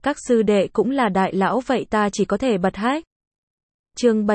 các sư đệ cũng là đại lão vậy ta chỉ có thể bật hách. Chương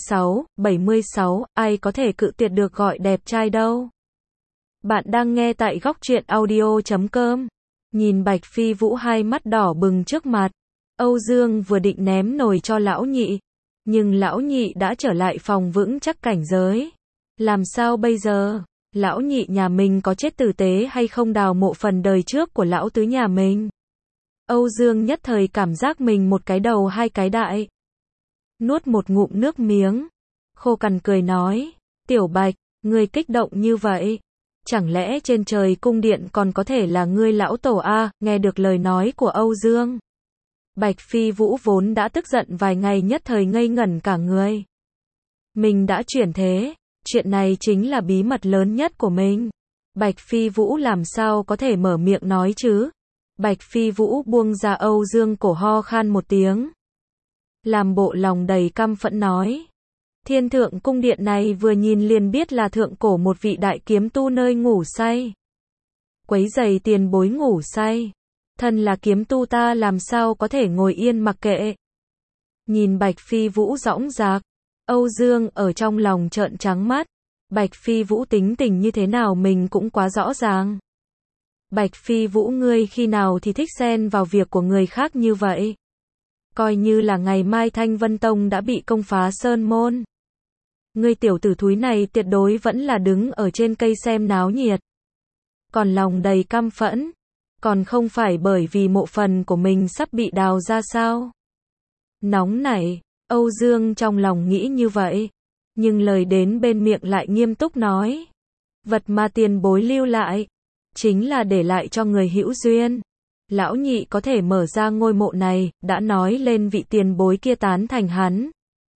76, ai có thể cự tuyệt được gọi đẹp trai đâu. Bạn đang nghe tại góc truyện audio.com. Nhìn Bạch Phi Vũ hai mắt đỏ bừng trước mặt, Âu Dương vừa định ném nồi cho lão nhị, nhưng lão nhị đã trở lại phòng vững chắc cảnh giới. Làm sao bây giờ? Lão nhị nhà mình có chết tử tế hay không đào mộ phần đời trước của lão tứ nhà mình? Âu Dương nhất thời cảm giác mình một cái đầu hai cái đại. Nuốt một ngụm nước miếng, khô cằn cười nói, Tiểu Bạch, ngươi kích động như vậy. Chẳng lẽ trên trời cung điện còn có thể là ngươi lão tổ a? Nghe được lời nói của Âu Dương, Bạch Phi Vũ vốn đã tức giận vài ngày nhất thời ngây ngẩn cả người. Mình đã chuyển thế, chuyện này chính là bí mật lớn nhất của mình. Bạch Phi Vũ làm sao có thể mở miệng nói chứ? Bạch Phi Vũ buông ra Âu Dương cổ ho khan một tiếng, làm bộ lòng đầy căm phẫn nói. Thiên thượng cung điện này vừa nhìn liền biết là thượng cổ một vị đại kiếm tu nơi ngủ say. Quấy giày tiền bối ngủ say. Thân là kiếm tu ta làm sao có thể ngồi yên mặc kệ. Nhìn Bạch Phi Vũ dõng dạc, Âu Dương ở trong lòng trợn trắng mắt. Bạch Phi Vũ tính tình như thế nào mình cũng quá rõ ràng. Bạch Phi Vũ ngươi khi nào thì thích xen vào việc của người khác như vậy? Coi như là ngày mai Thanh Vân Tông đã bị công phá sơn môn, ngươi tiểu tử thúi này tuyệt đối vẫn là đứng ở trên cây xem náo nhiệt. Còn lòng đầy căm phẫn, còn không phải bởi vì mộ phần của mình sắp bị đào ra sao? Nóng nảy, Âu Dương trong lòng nghĩ như vậy, nhưng lời đến bên miệng lại nghiêm túc nói. Vật mà tiền bối lưu lại, chính là để lại cho người hữu duyên. Lão nhị có thể mở ra ngôi mộ này, đã nói lên vị tiền bối kia tán thành hắn.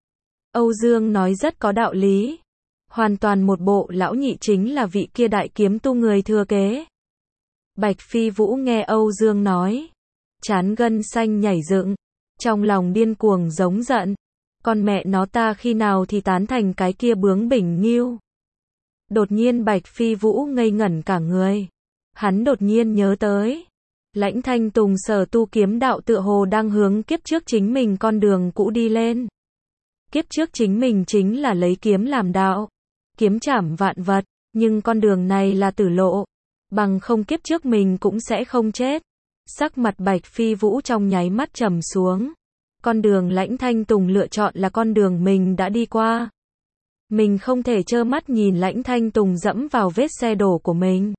Âu Dương nói rất có đạo lý. Hoàn toàn một bộ lão nhị chính là vị kia đại kiếm tu người thừa kế. Bạch Phi Vũ nghe Âu Dương nói, trán gân xanh nhảy dựng, trong lòng điên cuồng giống giận. Con mẹ nó ta khi nào thì tán thành cái kia bướng bỉnh nghêu. Đột nhiên Bạch Phi Vũ ngây ngẩn cả người. Hắn đột nhiên nhớ tới, Lãnh Thanh Tùng sở tu kiếm đạo tựa hồ đang hướng kiếp trước chính mình con đường cũ đi lên. Kiếp trước chính mình chính là lấy kiếm làm đạo, kiếm trảm vạn vật, nhưng con đường này là tử lộ, bằng không kiếp trước mình cũng sẽ không chết. Sắc mặt Bạch Phi Vũ trong nháy mắt trầm xuống. Con đường Lãnh Thanh Tùng lựa chọn là con đường mình đã đi qua. Mình không thể trơ mắt nhìn Lãnh Thanh Tùng dẫm vào vết xe đổ của mình.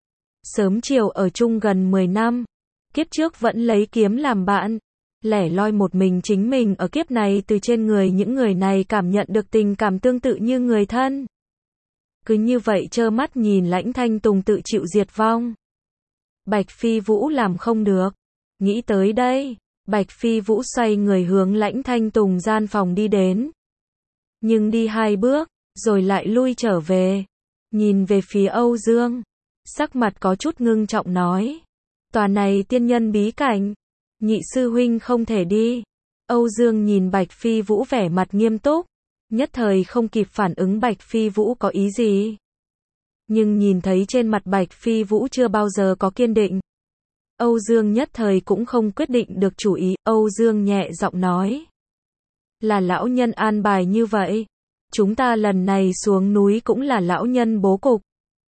Sớm chiều ở chung gần 10 năm, kiếp trước vẫn lấy kiếm làm bạn, lẻ loi một mình chính mình ở kiếp này từ trên người những người này cảm nhận được tình cảm tương tự như người thân. Cứ như vậy trơ mắt nhìn Lãnh Thanh Tùng tự chịu diệt vong. Bạch Phi Vũ làm không được. Nghĩ tới đây, Bạch Phi Vũ xoay người hướng Lãnh Thanh Tùng gian phòng đi đến. Nhưng đi 2 bước, rồi lại lui trở về. Nhìn về phía Âu Dương, sắc mặt có chút ngưng trọng nói. Tòa này tiên nhân bí cảnh, nhị sư huynh không thể đi. Âu Dương nhìn Bạch Phi Vũ vẻ mặt nghiêm túc, nhất thời không kịp phản ứng Bạch Phi Vũ có ý gì. Nhưng nhìn thấy trên mặt Bạch Phi Vũ chưa bao giờ có kiên định, Âu Dương nhất thời cũng không quyết định được chủ ý. Âu Dương nhẹ giọng nói, là lão nhân an bài như vậy, chúng ta lần này xuống núi cũng là lão nhân bố cục.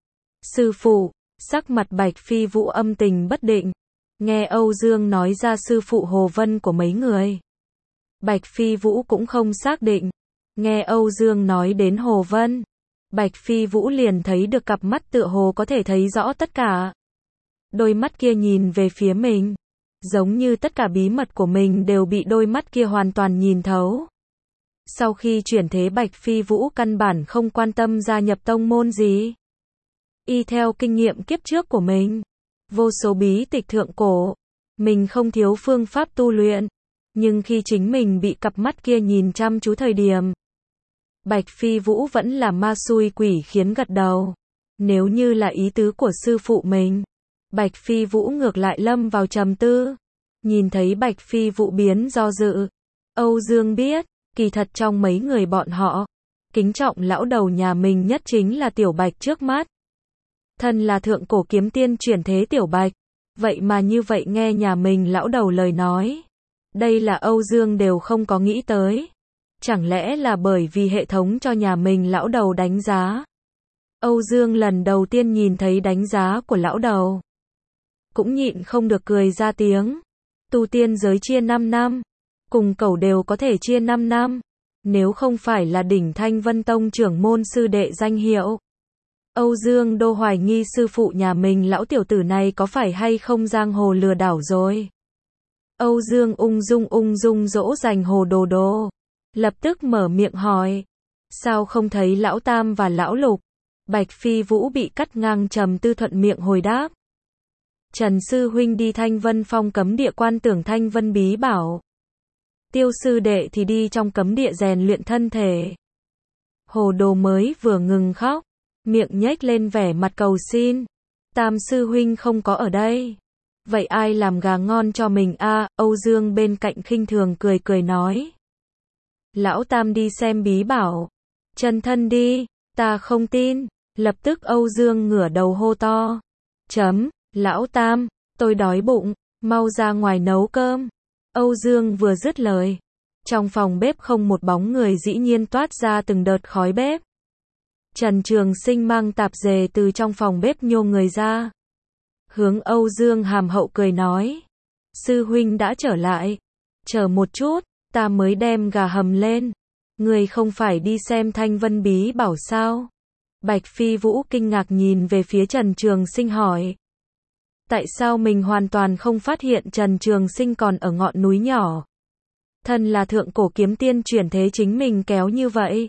Sư phụ, sắc mặt Bạch Phi Vũ âm tình bất định, nghe Âu Dương nói ra sư phụ Hồ Vân của mấy người. Bạch Phi Vũ cũng không xác định, nghe Âu Dương nói đến Hồ Vân, Bạch Phi Vũ liền thấy được cặp mắt tựa hồ có thể thấy rõ tất cả. Đôi mắt kia nhìn về phía mình, giống như tất cả bí mật của mình đều bị đôi mắt kia hoàn toàn nhìn thấu. Sau khi chuyển thế Bạch Phi Vũ căn bản không quan tâm gia nhập tông môn gì. Y theo kinh nghiệm kiếp trước của mình, vô số bí tịch thượng cổ, mình không thiếu phương pháp tu luyện, nhưng khi chính mình bị cặp mắt kia nhìn chăm chú thời điểm, Bạch Phi Vũ vẫn là ma xui quỷ khiến gật đầu. Nếu như là ý tứ của sư phụ mình, Bạch Phi Vũ ngược lại lâm vào trầm tư. Nhìn thấy Bạch Phi Vũ biến do dự, Âu Dương biết, kỳ thật trong mấy người bọn họ, kính trọng lão đầu nhà mình nhất chính là Tiểu Bạch trước mắt. Thân là thượng cổ kiếm tiên chuyển thế Tiểu Bạch, vậy mà như vậy nghe nhà mình lão đầu lời nói. Đây là Âu Dương đều không có nghĩ tới. Chẳng lẽ là bởi vì hệ thống cho nhà mình lão đầu đánh giá? Âu Dương lần đầu tiên nhìn thấy đánh giá của lão đầu. Cũng nhịn không được cười ra tiếng. Tu tiên giới chia 5 năm. Cùng cẩu đều có thể chia 5 năm. Nếu không phải là đỉnh Thanh Vân Tông trưởng môn sư đệ danh hiệu. Âu Dương đô hoài nghi sư phụ nhà mình lão tiểu tử này có phải hay không giang hồ lừa đảo rồi. Âu Dương ung dung dỗ dành Hồ Đồ Đồ. Lập tức mở miệng hỏi. Sao không thấy lão Tam và lão Lục? Bạch Phi Vũ bị cắt ngang trầm tư thuận miệng hồi đáp. Trần sư huynh đi Thanh Vân Phong cấm địa quan tưởng Thanh Vân bí bảo. Tiêu sư đệ thì đi trong cấm địa rèn luyện thân thể. Hồ Đồ mới vừa ngừng khóc, miệng nhếch lên vẻ mặt cầu xin. Tam sư huynh không có ở đây. Vậy ai làm gà ngon cho mình a? Âu Dương bên cạnh khinh thường cười nói. Lão Tam đi xem bí bảo. Chân thân đi, ta không tin. Lập tức Âu Dương ngửa đầu hô to. Lão Tam, tôi đói bụng, mau ra ngoài nấu cơm. Âu Dương vừa dứt lời. Trong phòng bếp không một bóng người dĩ nhiên toát ra từng đợt khói bếp. Trần Trường Sinh mang tạp dề từ trong phòng bếp nhô người ra. Hướng Âu Dương hàm hậu cười nói. Sư huynh đã trở lại. Chờ một chút, ta mới đem gà hầm lên. Người không phải đi xem Thanh Vân bí bảo sao? Bạch Phi Vũ kinh ngạc nhìn về phía Trần Trường Sinh hỏi. Tại sao mình hoàn toàn không phát hiện Trần Trường Sinh còn ở ngọn núi nhỏ? Thân là thượng cổ kiếm tiên chuyển thế chính mình kéo như vậy.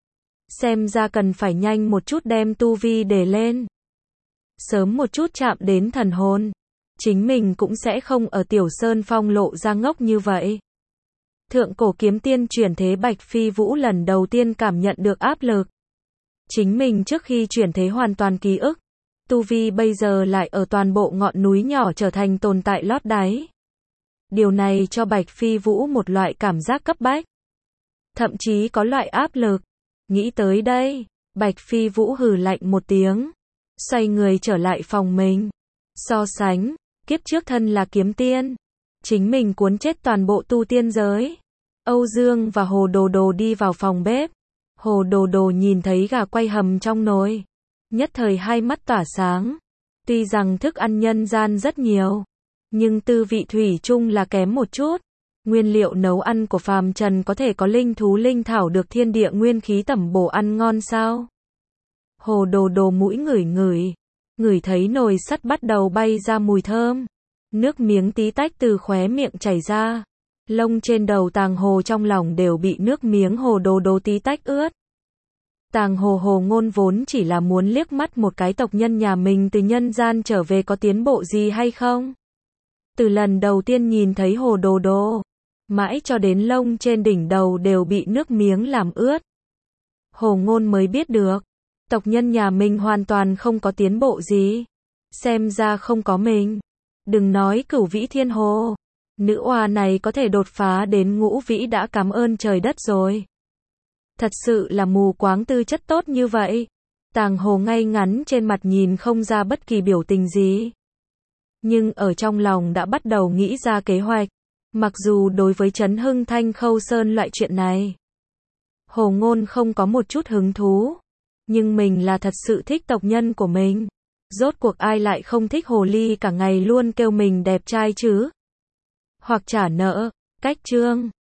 Xem ra cần phải nhanh một chút đem tu vi để lên. Sớm một chút chạm đến thần hồn. Chính mình cũng sẽ không ở Tiểu Sơn Phong lộ ra ngốc như vậy. Thượng cổ kiếm tiên chuyển thế Bạch Phi Vũ lần đầu tiên cảm nhận được áp lực. Chính mình trước khi chuyển thế hoàn toàn ký ức. Tu vi bây giờ lại ở toàn bộ ngọn núi nhỏ trở thành tồn tại lót đáy. Điều này cho Bạch Phi Vũ một loại cảm giác cấp bách. Thậm chí có loại áp lực. Nghĩ tới đây, Bạch Phi Vũ hừ lạnh một tiếng. Xoay người trở lại phòng mình. So sánh, kiếp trước thân là kiếm tiên. Chính mình cuốn chết toàn bộ tu tiên giới. Âu Dương và Hồ Đồ Đồ đi vào phòng bếp. Hồ Đồ Đồ nhìn thấy gà quay hầm trong nồi. Nhất thời hai mắt tỏa sáng. Tuy rằng thức ăn nhân gian rất nhiều. Nhưng tư vị thủy chung là kém một chút. Nguyên liệu nấu ăn của phàm trần có thể có linh thú linh thảo được thiên địa nguyên khí tẩm bổ ăn ngon sao? Hồ Đồ Đồ mũi ngửi thấy nồi sắt bắt đầu bay ra mùi thơm. Nước miếng tí tách từ khóe miệng chảy ra. Lông trên đầu Tàng Hồ trong lòng đều bị nước miếng Hồ Đồ Đồ tí tách ướt. Tàng Hồ Ngôn vốn chỉ là muốn liếc mắt một cái tộc nhân nhà mình từ nhân gian trở về có tiến bộ gì hay không. Từ lần đầu tiên nhìn thấy Hồ Đồ Đồ, mãi cho đến lông trên đỉnh đầu đều bị nước miếng làm ướt. Hồ Ngôn mới biết được, tộc nhân nhà mình hoàn toàn không có tiến bộ gì. Xem ra không có mình. Đừng nói Cửu Vĩ Thiên Hồ. Nữ oa này có thể đột phá đến ngũ vĩ đã cảm ơn trời đất rồi. Thật sự là mù quáng tư chất tốt như vậy. Tàng Hồ ngay ngắn trên mặt nhìn không ra bất kỳ biểu tình gì. Nhưng ở trong lòng đã bắt đầu nghĩ ra kế hoạch. Mặc dù đối với Trấn Hưng Thanh Khâu Sơn loại chuyện này, Hồ Ngôn không có một chút hứng thú. Nhưng mình là thật sự thích tộc nhân của mình. Rốt cuộc ai lại không thích hồ ly cả ngày luôn kêu mình đẹp trai chứ? Hoặc trả nợ, cách chương.